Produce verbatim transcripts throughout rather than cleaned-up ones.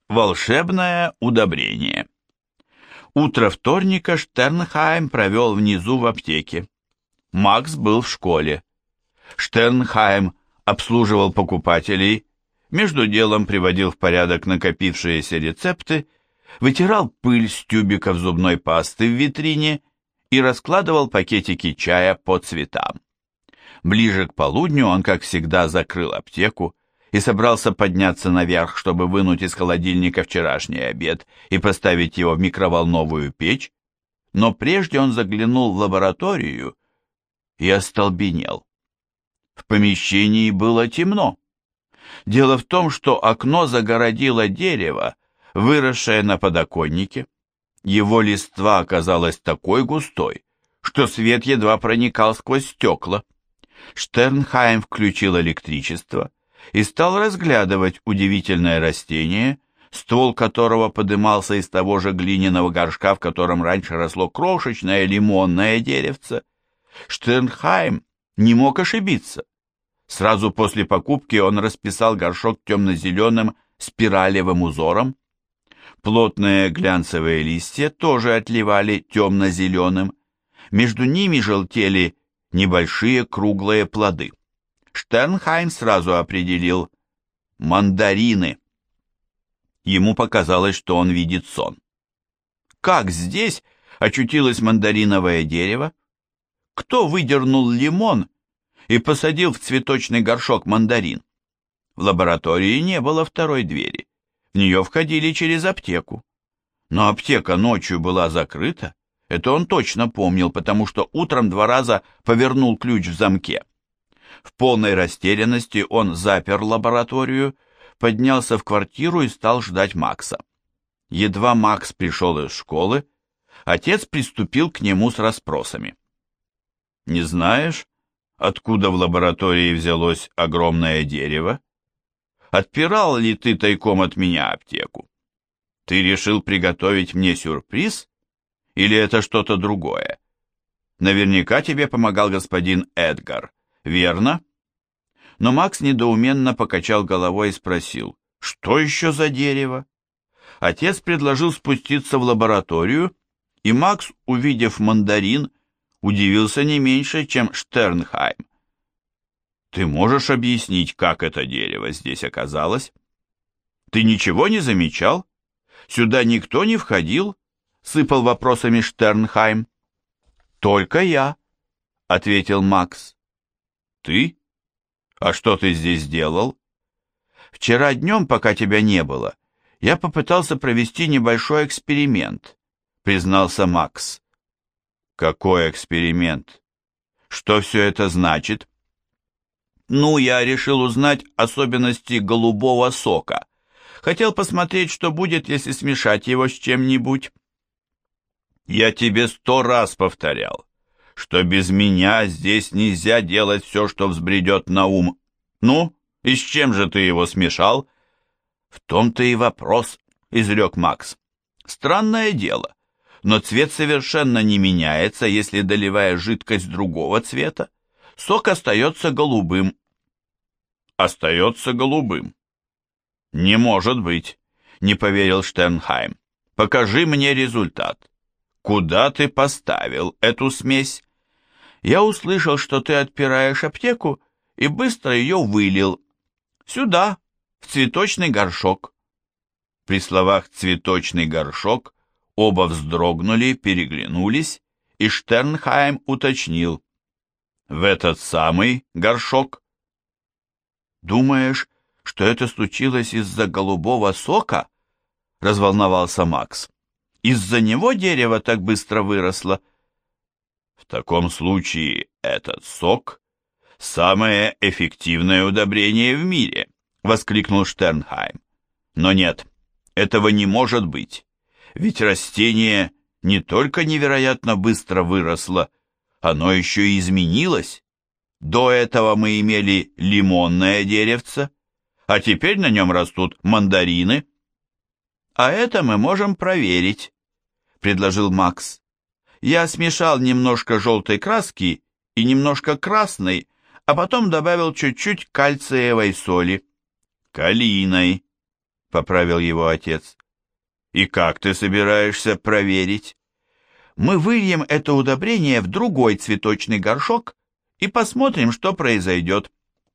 Волшебное удобрение. Утро вторника Штернхайм провел внизу в аптеке. Макс был в школе. Штернхайм обслуживал покупателей, между делом приводил в порядок накопившиеся рецепты, вытирал пыль с тюбиков зубной пасты в витрине и раскладывал пакетики чая по цветам. Ближе к полудню он, как всегда, закрыл аптеку и собрался подняться наверх, чтобы вынуть из холодильника вчерашний обед и поставить его в микроволновую печь, но прежде он заглянул в лабораторию и остолбенел. В помещении было темно. Дело в том, что окно загородило дерево, выросшее на подоконнике. Его листва оказалась такой густой, что свет едва проникал сквозь стекла. Штернхайм включил электричество и стал разглядывать удивительное растение, ствол которого подымался из того же глиняного горшка, в котором раньше росло крошечное лимонное деревце. Штернхайм не мог ошибиться. Сразу после покупки он расписал горшок темно-зеленым спиралевым узором. Плотные глянцевые листья тоже отливали темно-зеленым. Между ними желтели небольшие круглые плоды. Штернхайм сразу определил мандарины. Ему показалось, что он видит сон. Как здесь очутилось мандариновое дерево? Кто выдернул лимон и посадил в цветочный горшок мандарин? В лаборатории не было второй двери. В нее входили через аптеку. Но аптека ночью была закрыта. Это он точно помнил, потому что утром два раза повернул ключ в замке. В полной растерянности он запер лабораторию, поднялся в квартиру и стал ждать Макса. Едва Макс пришел из школы, отец приступил к нему с расспросами. «Не знаешь, откуда в лаборатории взялось огромное дерево? Отпирал ли ты тайком от меня аптеку? Ты решил приготовить мне сюрприз? Или это что-то другое? Наверняка тебе помогал господин Эдгар, верно?» Но Макс недоуменно покачал головой и спросил, что еще за дерево? Отец предложил спуститься в лабораторию, и Макс, увидев мандарин, удивился не меньше, чем Штернхайм. «Ты можешь объяснить, как это дерево здесь оказалось? Ты ничего не замечал? Сюда никто не входил?» — сыпал вопросами Штернхайм. «Только я», — ответил Макс. «Ты? А что ты здесь делал?» «Вчера днем, пока тебя не было, я попытался провести небольшой эксперимент», — признался Макс. «Какой эксперимент? Что все это значит?» «Ну, я решил узнать особенности голубого сока. Хотел посмотреть, что будет, если смешать его с чем-нибудь». «Я тебе сто раз повторял, что без меня здесь нельзя делать все, что взбредет на ум. Ну, и с чем же ты его смешал?» «В том-то и вопрос», — изрек Макс. «Странное дело, но цвет совершенно не меняется, если доливая жидкость другого цвета. Сок остается голубым». «Остается голубым?» «Не может быть», — не поверил Штернхайм. «Покажи мне результат. Куда ты поставил эту смесь?» «Я услышал, что ты отпираешь аптеку, и быстро ее вылил. Сюда, в цветочный горшок». При словах «цветочный горшок» оба вздрогнули, переглянулись, и Штернхайм уточнил. «В этот самый горшок?» «Думаешь, что это случилось из-за голубого сока?» — разволновался Макс. «Из-за него дерево так быстро выросло?» «В таком случае этот сок — самое эффективное удобрение в мире», — воскликнул Штернхайм. «Но нет, этого не может быть, ведь растение не только невероятно быстро выросло, оно еще и изменилось. До этого мы имели лимонное деревце, а теперь на нем растут мандарины». «А это мы можем проверить», — предложил Макс. «Я смешал немножко желтой краски и немножко красной, а потом добавил чуть-чуть кальциевой соли». «Калийной», — поправил его отец. «И как ты собираешься проверить?» «Мы выльем это удобрение в другой цветочный горшок и посмотрим, что произойдет».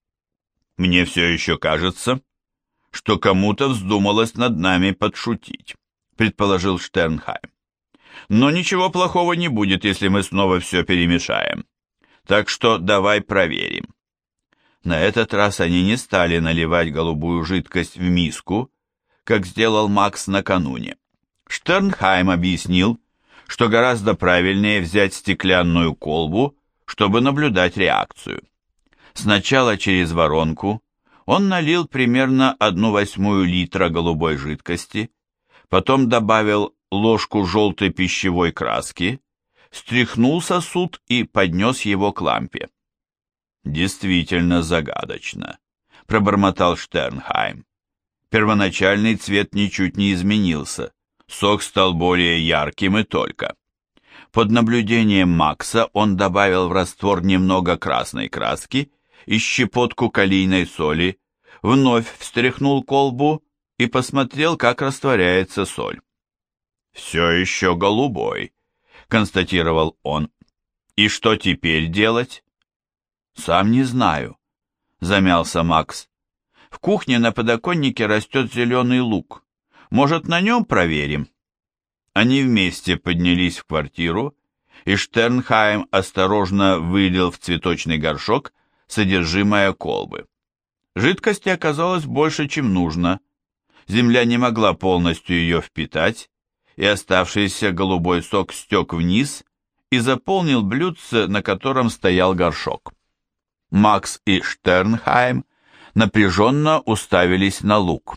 «Мне все еще кажется, что кому-то вздумалось над нами подшутить», — предположил Штернхайм. «Но ничего плохого не будет, если мы снова все перемешаем. Так что давай проверим». На этот раз они не стали наливать голубую жидкость в миску, как сделал Макс накануне. Штернхайм объяснил, что гораздо правильнее взять стеклянную колбу, чтобы наблюдать реакцию. Сначала через воронку он налил примерно одну восьмую литра голубой жидкости, потом добавил ложку желтой пищевой краски, стряхнул сосуд и поднес его к лампе. «Действительно загадочно», — пробормотал Штернхайм. Первоначальный цвет ничуть не изменился, сок стал более ярким и только. Под наблюдением Макса он добавил в раствор немного красной краски и щепотку калийной соли, вновь встряхнул колбу и посмотрел, как растворяется соль. «Все еще голубой», — констатировал он. «И что теперь делать?» «Сам не знаю», — замялся Макс. «В кухне на подоконнике растет зеленый лук. Может, на нем проверим?» Они вместе поднялись в квартиру, и Штернхайм осторожно вылил в цветочный горшок содержимое колбы. Жидкости оказалось больше, чем нужно. Земля не могла полностью ее впитать, и оставшийся голубой сок стек вниз и заполнил блюдце, на котором стоял горшок. Макс и Штернхайм напряженно уставились на лук.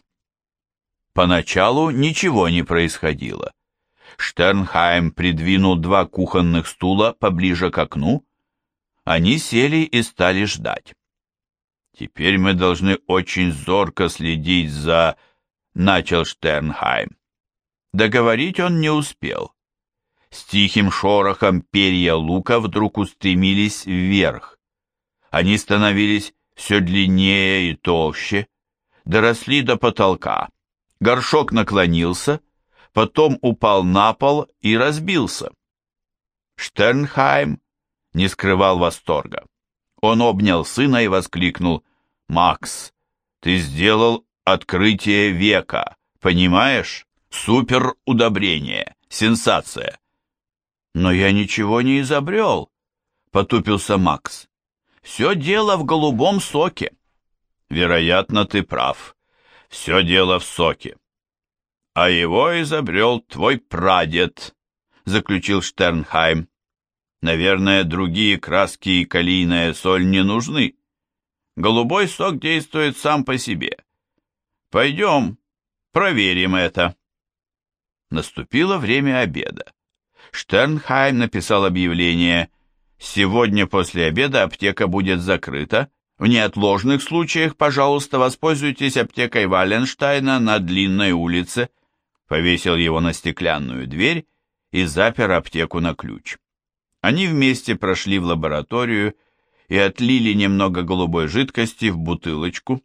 Поначалу ничего не происходило. Штернхайм придвинул два кухонных стула поближе к окну. Они сели и стали ждать. «Теперь мы должны очень зорко следить за...» — начал Штернхайм. Договорить он не успел. С тихим шорохом перья лука вдруг устремились вверх. Они становились все длиннее и толще, доросли до потолка. Горшок наклонился, потом упал на пол и разбился. Штернхайм не скрывал восторга. Он обнял сына и воскликнул: «Макс, ты сделал открытие века, понимаешь? Супер удобрение, сенсация!» «Но я ничего не изобрел», — потупился Макс. «Все дело в голубом соке». «Вероятно, ты прав. Все дело в соке». «А его изобрел твой прадед», — заключил Штернхайм. «Наверное, другие краски и калийная соль не нужны. Голубой сок действует сам по себе. Пойдем, проверим это». Наступило время обеда. Штернхайм написал объявление: «Сегодня после обеда аптека будет закрыта. В неотложных случаях, пожалуйста, воспользуйтесь аптекой Валенштайна на Длинной улице». Повесил его на стеклянную дверь и запер аптеку на ключ. Они вместе прошли в лабораторию и отлили немного голубой жидкости в бутылочку.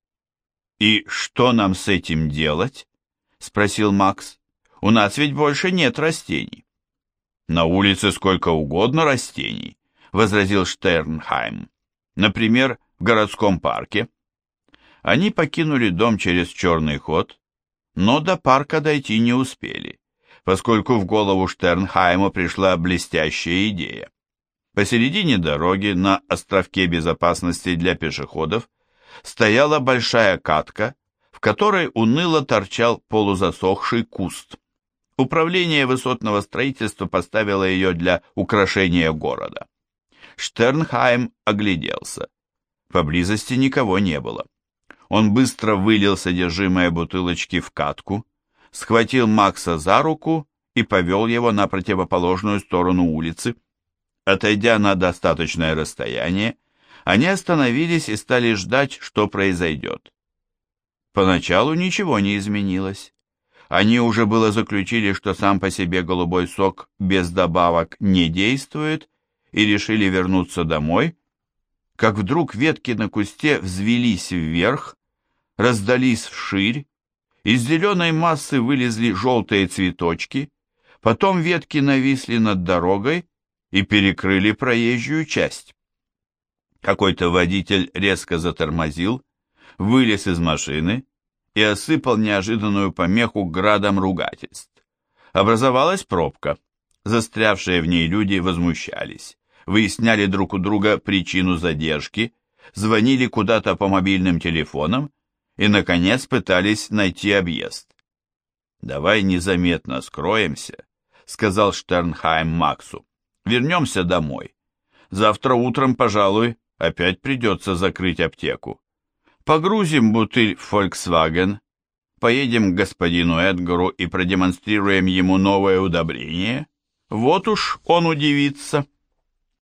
«И что нам с этим делать?» — спросил Макс. «У нас ведь больше нет растений». «На улице сколько угодно растений», — возразил Штернхайм. «Например, в городском парке». Они покинули дом через черный ход, но до парка дойти не успели, поскольку в голову Штернхайму пришла блестящая идея. Посередине дороги, на островке безопасности для пешеходов, стояла большая катка, в которой уныло торчал полузасохший куст. Управление высотного строительства поставило ее для украшения города. Штернхайм огляделся. Поблизости никого не было. Он быстро вылил содержимое бутылочки в катку, схватил Макса за руку и повел его на противоположную сторону улицы. Отойдя на достаточное расстояние, они остановились и стали ждать, что произойдет. Поначалу ничего не изменилось. Они уже было заключили, что сам по себе голубой сок без добавок не действует, и решили вернуться домой, как вдруг ветки на кусте взвелись вверх, раздались вширь, Из зеленой массы вылезли желтые цветочки, потом ветки нависли над дорогой и перекрыли проезжую часть. Какой-то водитель резко затормозил, вылез из машины и осыпал неожиданную помеху градом ругательств. Образовалась пробка. Застрявшие в ней люди возмущались, выясняли друг у друга причину задержки, звонили куда-то по мобильным телефонам и, наконец, пытались найти объезд. «Давай незаметно скроемся», — сказал Штернхайм Максу. «Вернемся домой. Завтра утром, пожалуй, опять придется закрыть аптеку. Погрузим бутыль в Volkswagen, поедем к господину Эдгару и продемонстрируем ему новое удобрение. Вот уж он удивится».